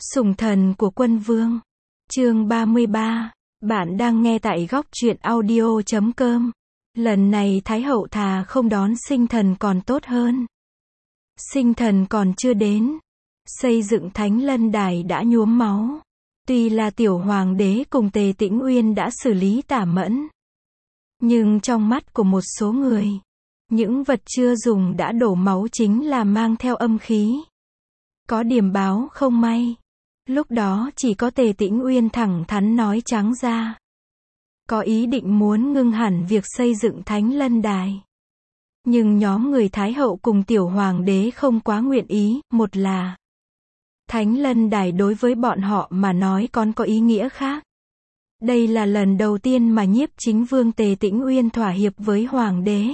Sủng thần của quân vương. Chương 33. Bạn đang nghe tại góc truyện audio.com. Lần này Thái hậu thà không đón sinh thần còn tốt hơn. Sinh thần còn chưa đến, xây dựng Thánh Lân Đài đã nhuốm máu. Tuy là tiểu hoàng đế cùng Tề Tĩnh Uyên đã xử lý tả mẫn, nhưng trong mắt của một số người, những vật chưa dùng đã đổ máu chính là mang theo âm khí. Có điểm báo không may. Lúc đó chỉ có Tề Tĩnh Uyên thẳng thắn nói trắng ra. Có ý định muốn ngưng hẳn việc xây dựng Thánh Lân Đài. Nhưng nhóm người Thái hậu cùng tiểu hoàng đế không quá nguyện ý, một là Thánh Lân Đài đối với bọn họ mà nói còn có ý nghĩa khác. Đây là lần đầu tiên mà Nhiếp Chính Vương Tề Tĩnh Uyên thỏa hiệp với hoàng đế.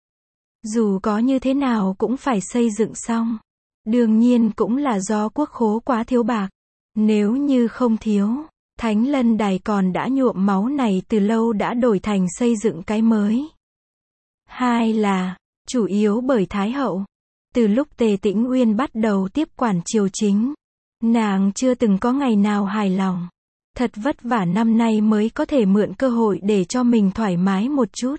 Dù có như thế nào cũng phải xây dựng xong. Đương nhiên cũng là do quốc khố quá thiếu bạc. Nếu như không thiếu, Thánh Lân Đài còn đã nhuộm máu này từ lâu đã đổi thành xây dựng cái mới. Hai là, chủ yếu bởi Thái hậu. Từ lúc Tề Tĩnh Uyên bắt đầu tiếp quản triều chính, nàng chưa từng có ngày nào hài lòng. Thật vất vả năm nay mới có thể mượn cơ hội để cho mình thoải mái một chút.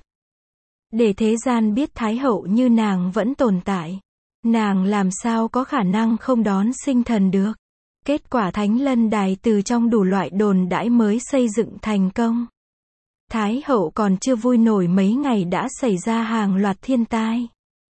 Để thế gian biết Thái hậu như nàng vẫn tồn tại. Nàng làm sao có khả năng không đón sinh thần được. Kết quả Thánh Lân Đài từ trong đủ loại đồn đãi mới xây dựng thành công. Thái hậu còn chưa vui nổi mấy ngày đã xảy ra hàng loạt thiên tai.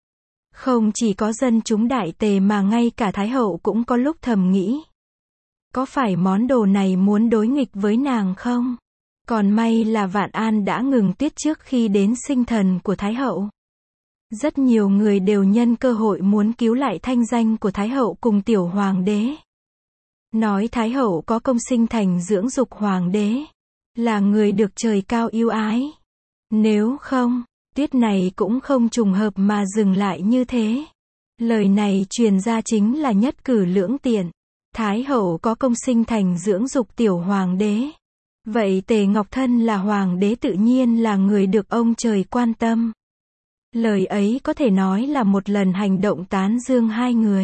Không chỉ có dân chúng Đại Tề mà ngay cả Thái hậu cũng có lúc thầm nghĩ. Có phải món đồ này muốn đối nghịch với nàng không? Còn may là Vạn An đã ngừng tuyết trước khi đến sinh thần của Thái hậu. Rất nhiều người đều nhân cơ hội muốn cứu lại thanh danh của Thái hậu cùng tiểu hoàng đế. Nói Thái hậu có công sinh thành dưỡng dục hoàng đế, là người được trời cao yêu ái. Nếu không, tuyết này cũng không trùng hợp mà dừng lại như thế. Lời này truyền ra chính là nhất cử lưỡng tiện. Thái hậu có công sinh thành dưỡng dục tiểu hoàng đế. Vậy Tề Ngọc Thân là hoàng đế tự nhiên là người được ông trời quan tâm. Lời ấy có thể nói là một lần hành động tán dương hai người.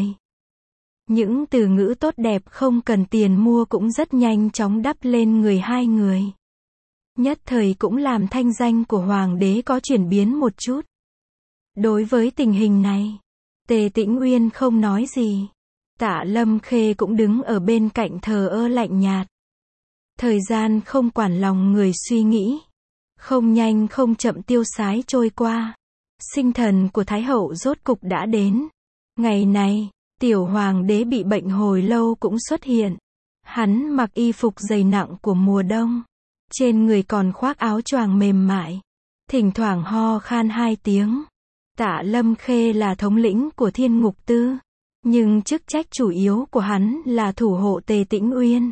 Những từ ngữ tốt đẹp không cần tiền mua cũng rất nhanh chóng đắp lên người hai người. Nhất thời cũng làm thanh danh của hoàng đế có chuyển biến một chút. Đối với tình hình này, Tề Tĩnh Uyên không nói gì. Tạ Lâm Khê cũng đứng ở bên cạnh thờ ơ lạnh nhạt. Thời gian không quản lòng người suy nghĩ. Không nhanh không chậm tiêu sái trôi qua. Sinh thần của Thái hậu rốt cục đã đến. Ngày này, tiểu hoàng đế bị bệnh hồi lâu cũng xuất hiện. Hắn mặc y phục dày nặng của mùa đông. Trên người còn khoác áo choàng mềm mại. Thỉnh thoảng ho khan 2 tiếng. Tạ Lâm Khê là thống lĩnh của Thiên Ngục Tư. Nhưng chức trách chủ yếu của hắn là thủ hộ Tề Tĩnh Uyên.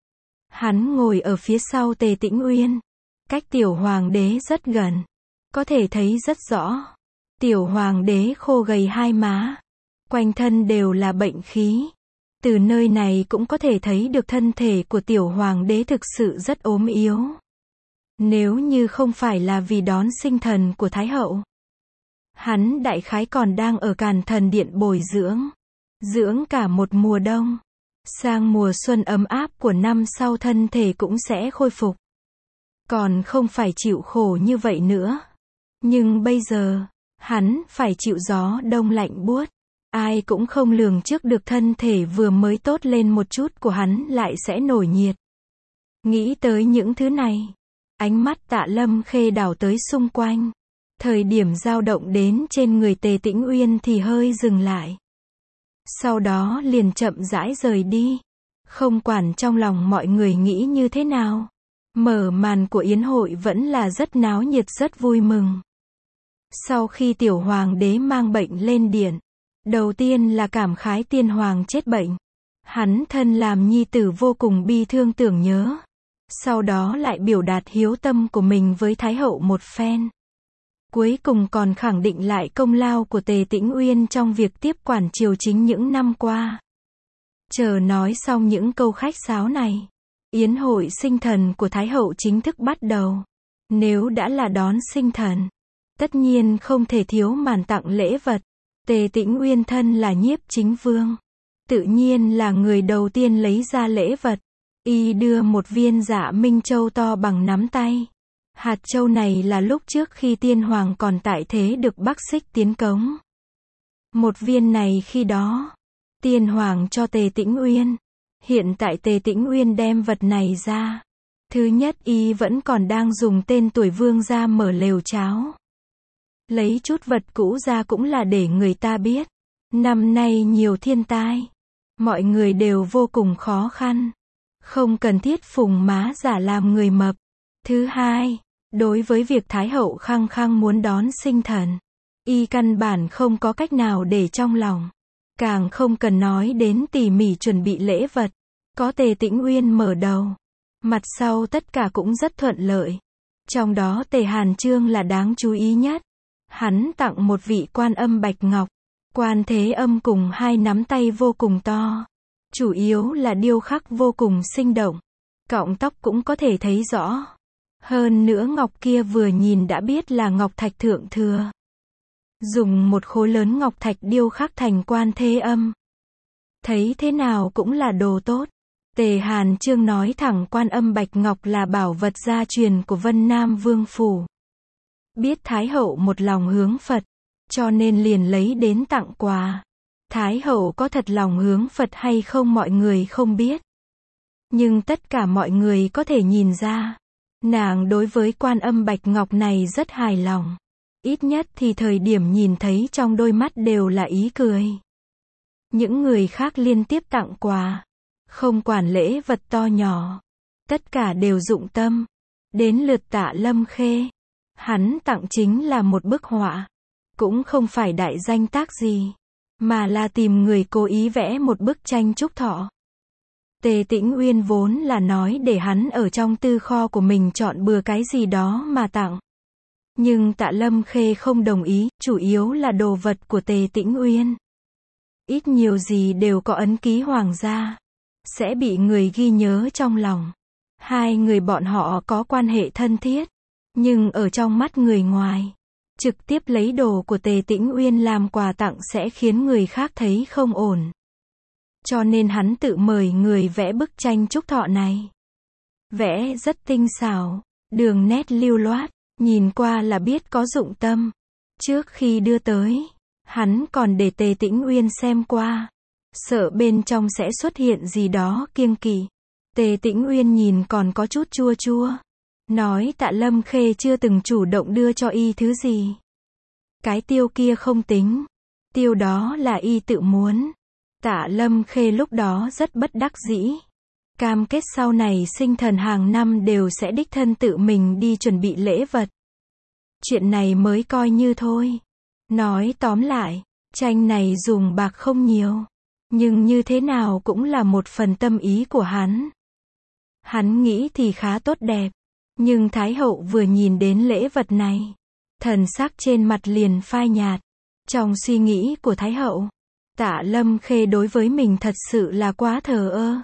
Hắn ngồi ở phía sau Tề Tĩnh Uyên. Cách tiểu hoàng đế rất gần. Có thể thấy rất rõ. Tiểu hoàng đế khô gầy hai má. Quanh thân đều là bệnh khí. Từ nơi này cũng có thể thấy được thân thể của tiểu hoàng đế thực sự rất ốm yếu. Nếu như không phải là vì đón sinh thần của Thái hậu, hắn đại khái còn đang ở Càn Thần Điện bồi dưỡng. Dưỡng cả một mùa đông. Sang mùa xuân ấm áp của năm sau thân thể cũng sẽ khôi phục. Còn không phải chịu khổ như vậy nữa. Nhưng bây giờ, hắn phải chịu gió đông lạnh buốt. Ai cũng không lường trước được thân thể vừa mới tốt lên một chút của hắn lại sẽ nổi nhiệt. Nghĩ tới những thứ này, ánh mắt Tạ Lâm Khê đảo tới xung quanh. Thời điểm dao động đến trên người Tề Tĩnh Uyên thì hơi dừng lại. Sau đó liền chậm rãi rời đi. Không quản trong lòng mọi người nghĩ như thế nào. Mở màn của yến hội vẫn là rất náo nhiệt rất vui mừng. Sau khi tiểu hoàng đế mang bệnh lên điện, đầu tiên là cảm khái tiên hoàng chết bệnh. Hắn thân làm nhi tử vô cùng bi thương tưởng nhớ. Sau đó lại biểu đạt hiếu tâm của mình với Thái hậu một phen. Cuối cùng còn khẳng định lại công lao của Tề Tĩnh Uyên trong việc tiếp quản triều chính những năm qua. Chờ nói xong những câu khách sáo này, yến hội sinh thần của Thái hậu chính thức bắt đầu. Nếu đã là đón sinh thần, tất nhiên không thể thiếu màn tặng lễ vật. Tề Tĩnh Uyên thân là Nhiếp Chính Vương. tự nhiên là người đầu tiên lấy ra lễ vật. Y đưa một viên Dạ Minh Châu to bằng nắm tay. Hạt châu này là lúc trước khi tiên hoàng còn tại thế được Bắc Xích tiến cống. Một viên này khi đó, tiên hoàng cho Tề Tĩnh Uyên. Hiện tại Tề Tĩnh Uyên đem vật này ra. Thứ nhất y vẫn còn đang dùng tên tuổi vương ra mở lều cháo. Lấy chút vật cũ ra cũng là để người ta biết. Năm nay nhiều thiên tai. Mọi người đều vô cùng khó khăn. Không cần thiết phùng má giả làm người mập. Thứ hai, đối với việc Thái hậu khăng khăng muốn đón sinh thần, y căn bản không có cách nào để trong lòng. Càng không cần nói đến tỉ mỉ chuẩn bị lễ vật. Có Tề Tĩnh Uyên mở đầu. Mặt sau tất cả cũng rất thuận lợi. Trong đó Tề Hàn Chương là đáng chú ý nhất. Hắn tặng một vị quan âm bạch ngọc. Quan thế âm cùng hai nắm tay vô cùng to. Chủ yếu là điêu khắc vô cùng sinh động. Cọng tóc cũng có thể thấy rõ. Hơn nữa ngọc kia vừa nhìn đã biết là ngọc thạch thượng thừa. Dùng một khối lớn ngọc thạch điêu khắc thành quan thế âm. Thấy thế nào cũng là đồ tốt. Tề Hàn Chương nói thẳng quan âm bạch ngọc là bảo vật gia truyền của Vân Nam Vương Phủ. Biết Thái hậu một lòng hướng Phật, cho nên liền lấy đến tặng quà. Thái hậu có thật lòng hướng Phật hay không mọi người không biết. Nhưng tất cả mọi người có thể nhìn ra. Nàng đối với quan âm bạch ngọc này rất hài lòng. Ít nhất thì thời điểm nhìn thấy trong đôi mắt đều là ý cười. Những người khác liên tiếp tặng quà. Không quản lễ vật to nhỏ. Tất cả đều dụng tâm. Đến lượt Tạ Lâm Khê. Hắn tặng chính là một bức họa. Cũng không phải đại danh tác gì. Mà là tìm người cố ý vẽ một bức tranh chúc thọ. Tề Tĩnh Uyên vốn là nói để hắn ở trong tư kho của mình chọn bừa cái gì đó mà tặng. Nhưng Tạ Lâm Khê không đồng ý, chủ yếu là đồ vật của Tề Tĩnh Uyên. Ít nhiều gì đều có ấn ký hoàng gia. Sẽ bị người ghi nhớ trong lòng. Hai người bọn họ có quan hệ thân thiết. Nhưng ở trong mắt người ngoài, trực tiếp lấy đồ của Tề Tĩnh Uyên làm quà tặng sẽ khiến người khác thấy không ổn. Cho nên hắn tự mời người vẽ bức tranh chúc thọ này. Vẽ rất tinh xảo, đường nét lưu loát, nhìn qua là biết có dụng tâm. Trước khi đưa tới, hắn còn để Tề Tĩnh Uyên xem qua. Sợ bên trong sẽ xuất hiện gì đó kiêng kỵ. Tề Tĩnh Uyên nhìn còn có chút chua chua. Nói Tạ Lâm Khê chưa từng chủ động đưa cho y thứ gì. Cái tiêu kia không tính. Tiêu đó là y tự muốn. Tạ Lâm Khê lúc đó rất bất đắc dĩ. Cam kết sau này sinh thần hàng năm đều sẽ đích thân tự mình đi chuẩn bị lễ vật. Chuyện này mới coi như thôi. Nói tóm lại, tranh này dùng bạc không nhiều. Nhưng như thế nào cũng là một phần tâm ý của hắn. Hắn nghĩ thì khá tốt đẹp. Nhưng Thái hậu vừa nhìn đến lễ vật này, thần sắc trên mặt liền phai nhạt. Trong suy nghĩ của Thái hậu, Tạ Lâm Khê đối với mình thật sự là quá thờ ơ.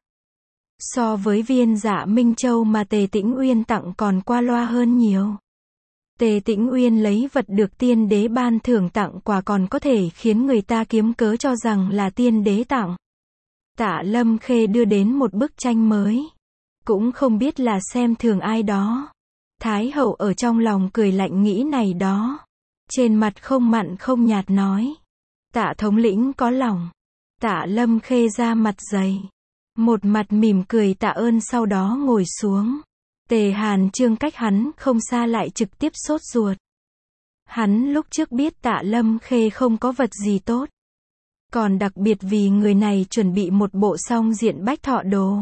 So với viên Dạ Minh Châu mà Tề Tĩnh Uyên tặng còn qua loa hơn nhiều. Tề Tĩnh Uyên lấy vật được tiên đế ban thưởng tặng quà còn có thể khiến người ta kiếm cớ cho rằng là tiên đế tặng. Tạ Lâm Khê đưa đến một bức tranh mới. Cũng không biết là xem thường ai đó. Thái hậu ở trong lòng cười lạnh nghĩ này đó. Trên mặt không mặn không nhạt nói. Tạ thống lĩnh có lòng. Tạ Lâm Khê ra mặt dày. Một mặt mỉm cười tạ ơn sau đó ngồi xuống. Tề Hàn Chương cách hắn không xa lại trực tiếp sốt ruột. Hắn lúc trước biết Tạ Lâm Khê không có vật gì tốt. Còn đặc biệt vì người này chuẩn bị một bộ song diện bách thọ đồ.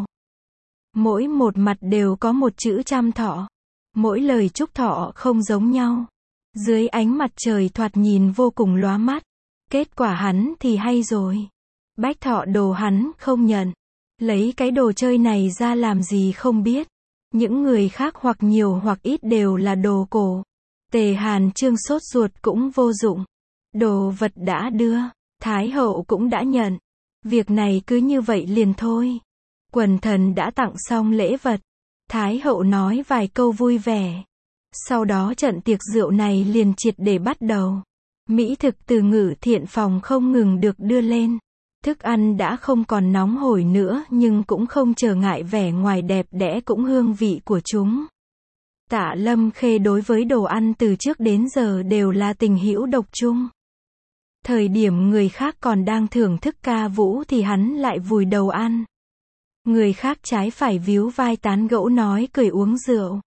Mỗi một mặt đều có một chữ trăm thọ. Mỗi lời chúc thọ không giống nhau. Dưới ánh mặt trời thoạt nhìn vô cùng lóa mắt. Kết quả hắn thì hay rồi. Bách thọ đồ hắn không nhận. Lấy cái đồ chơi này ra làm gì không biết. Những người khác hoặc nhiều hoặc ít đều là đồ cổ. Tề Hàn Chương sốt ruột cũng vô dụng. Đồ vật đã đưa. Thái hậu cũng đã nhận. Việc này cứ như vậy liền thôi. Quần thần đã tặng xong lễ vật. Thái hậu nói vài câu vui vẻ. Sau đó trận tiệc rượu này liền triệt để bắt đầu. Mỹ thực từ Ngự Thiện phòng không ngừng được đưa lên. Thức ăn đã không còn nóng hổi nữa nhưng cũng không trở ngại vẻ ngoài đẹp đẽ cũng hương vị của chúng. Tạ Lâm Khê đối với đồ ăn từ trước đến giờ đều là tình hữu độc chung. Thời điểm người khác còn đang thưởng thức ca vũ thì hắn lại vùi đầu ăn. Người khác trái phải víu vai tán gẫu nói cười uống rượu.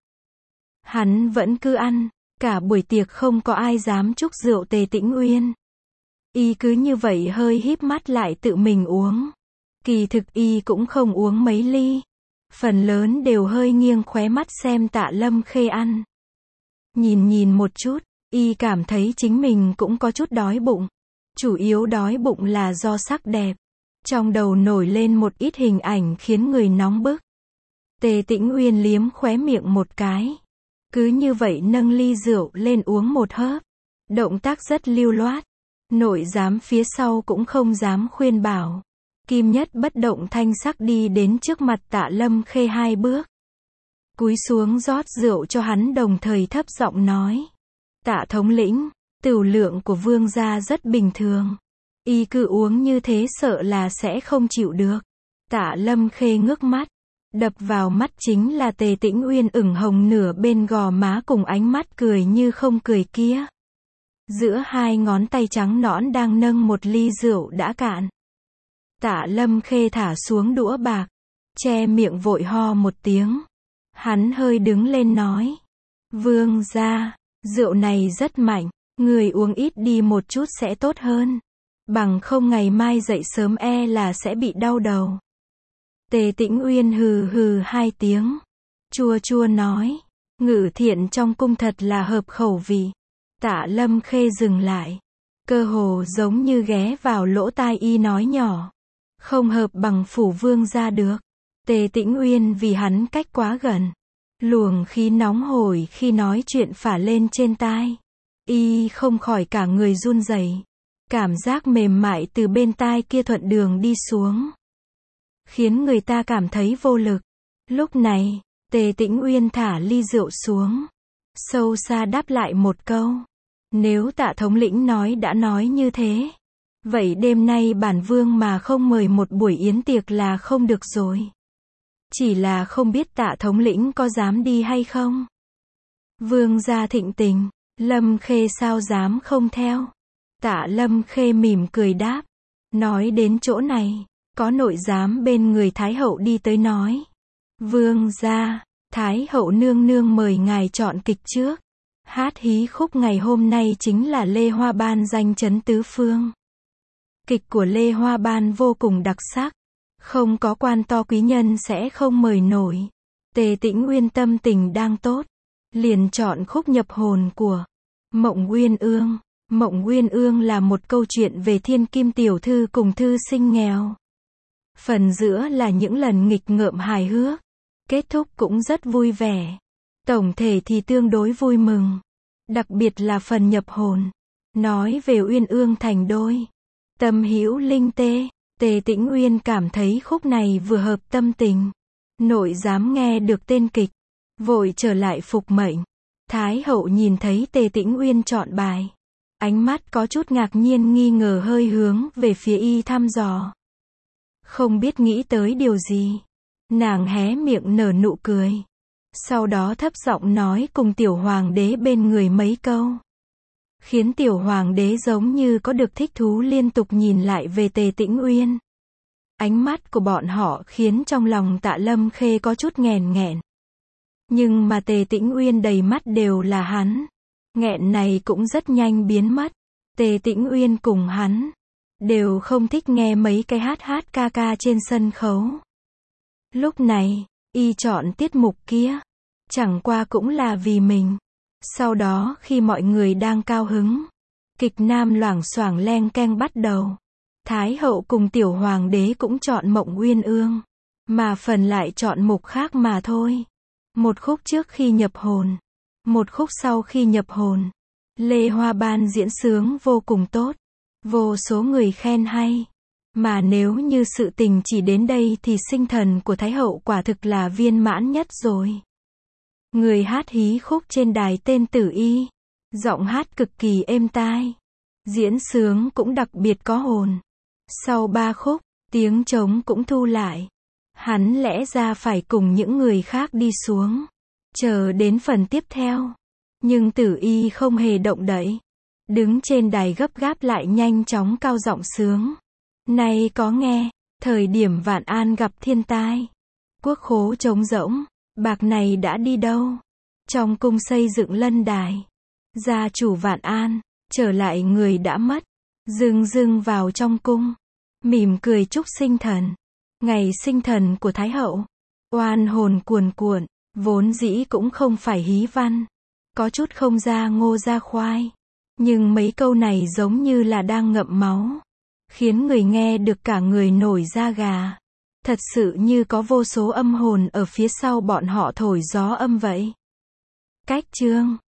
Hắn vẫn cứ ăn, cả buổi tiệc không có ai dám chúc rượu Tề Tĩnh Uyên. Y cứ như vậy hơi híp mắt lại tự mình uống. Kỳ thực y cũng không uống mấy ly. Phần lớn đều hơi nghiêng khóe mắt xem Tạ Lâm Khê ăn. Nhìn một chút, y cảm thấy chính mình cũng có chút đói bụng. Chủ yếu đói bụng là do sắc đẹp. Trong đầu nổi lên một ít hình ảnh khiến người nóng bức. Tề Tĩnh Uyên liếm khóe miệng một cái. Cứ như vậy nâng ly rượu lên uống một hớp. Động tác rất lưu loát. Nội giám phía sau cũng không dám khuyên bảo. Kim Nhất bất động thanh sắc đi đến trước mặt Tạ Lâm Khê 2 bước. Cúi xuống rót rượu cho hắn đồng thời thấp giọng nói. Tạ thống lĩnh, tửu lượng của vương gia rất bình thường. Y cứ uống như thế sợ là sẽ không chịu được. Tạ Lâm Khê ngước mắt. Đập vào mắt chính là Tề Tĩnh Uyên ửng hồng nửa bên gò má cùng ánh mắt cười như không cười kia. Giữa 2 ngón tay trắng nõn đang nâng một ly rượu đã cạn. Tạ Lâm Khê thả xuống đũa bạc. Che miệng vội ho một tiếng. Hắn hơi đứng lên nói. Vương gia, rượu này rất mạnh. Người uống ít đi một chút sẽ tốt hơn. Bằng không ngày mai dậy sớm là sẽ bị đau đầu. Tề Tĩnh Uyên hừ hừ 2 tiếng. Chua chua nói. Ngự thiện trong cung thật là hợp khẩu vị. Tạ Lâm Khê dừng lại. Cơ hồ giống như ghé vào lỗ tai y nói nhỏ. Không hợp bằng phủ vương gia được. Tề Tĩnh Uyên vì hắn cách quá gần. Luồng khí nóng hổi khi nói chuyện phả lên trên tai. Y không khỏi cả người run rẩy. Cảm giác mềm mại từ bên tai kia thuận đường đi xuống. Khiến người ta cảm thấy vô lực. Lúc này, Tề Tĩnh Uyên thả ly rượu xuống. Sâu xa đáp lại một câu. Nếu Tạ thống lĩnh đã nói như thế. Vậy đêm nay bản vương mà không mời một buổi yến tiệc là không được rồi. Chỉ là không biết Tạ thống lĩnh có dám đi hay không. Vương gia thịnh tình, Lâm Khê sao dám không theo. Tạ Lâm Khê mỉm cười đáp. Nói đến chỗ này, có nội giám bên người Thái hậu đi tới nói. Vương gia, Thái hậu nương nương mời ngài chọn kịch trước. Hát hí khúc ngày hôm nay chính là Lê Hoa Ban danh chấn tứ phương. Kịch của Lê Hoa Ban vô cùng đặc sắc. Không có quan to quý nhân sẽ không mời nổi. Tề Tĩnh Uyên tâm tình đang tốt. Liền chọn khúc nhập hồn của Mộng Uyên Ương. Mộng Uyên Ương là một câu chuyện về thiên kim tiểu thư cùng thư sinh nghèo. Phần giữa là những lần nghịch ngợm hài hước. Kết thúc cũng rất vui vẻ. Tổng thể thì tương đối vui mừng. Đặc biệt là phần nhập hồn. Nói về Uyên Ương thành đôi. Tâm hữu linh tê. Tề Tĩnh Uyên cảm thấy khúc này vừa hợp tâm tình. Nội giám nghe được tên kịch. Vội trở lại phục mệnh. Thái hậu nhìn thấy Tề Tĩnh Uyên chọn bài. Ánh mắt có chút ngạc nhiên nghi ngờ hơi hướng về phía y thăm dò. Không biết nghĩ tới điều gì. Nàng hé miệng nở nụ cười. Sau đó thấp giọng nói cùng tiểu hoàng đế bên người mấy câu. Khiến tiểu hoàng đế giống như có được thích thú liên tục nhìn lại về Tề Tĩnh Uyên. Ánh mắt của bọn họ khiến trong lòng Tạ Lâm Khê có chút nghẹn nghẹn. Nhưng mà Tề Tĩnh Uyên đầy mắt đều là hắn. Nghẹn này cũng rất nhanh biến mất. Tề Tĩnh Uyên cùng hắn đều không thích nghe mấy cái hát ca ca trên sân khấu. Lúc này, y chọn tiết mục kia. Chẳng qua cũng là vì mình. Sau đó khi mọi người đang cao hứng, kịch nam loảng xoảng leng keng bắt đầu. Thái hậu cùng tiểu hoàng đế cũng chọn Mộng Uyên Ương. Mà phần lại chọn mục khác mà thôi. Một khúc trước khi nhập hồn. Một khúc sau khi nhập hồn. Lê Hoa Ban diễn sướng vô cùng tốt. Vô số người khen hay. Mà nếu như sự tình chỉ đến đây thì sinh thần của Thái hậu quả thực là viên mãn nhất rồi. Người hát hí khúc trên đài tên Tử Y. Giọng hát cực kỳ êm tai. Diễn sướng cũng đặc biệt có hồn. Sau 3 khúc, tiếng trống cũng thu lại. Hắn lẽ ra phải cùng những người khác đi xuống, chờ đến phần tiếp theo. Nhưng Tử Y không hề động đậy. Đứng trên đài gấp gáp lại nhanh chóng cao giọng sướng. Này có nghe, thời điểm Vạn An gặp thiên tai. Quốc khố trống rỗng, bạc này đã đi đâu? Trong cung xây dựng lân đài. Gia chủ Vạn An, trở lại người đã mất. Dưng dưng vào trong cung. Mỉm cười chúc sinh thần. Ngày sinh thần của Thái hậu. Oan hồn cuồn cuộn, vốn dĩ cũng không phải hí văn. Có chút không ra ngô ra khoai. Nhưng mấy câu này giống như là đang ngậm máu. Khiến người nghe được cả người nổi da gà. Thật sự như có vô số âm hồn ở phía sau bọn họ thổi gió âm vậy. Cách chương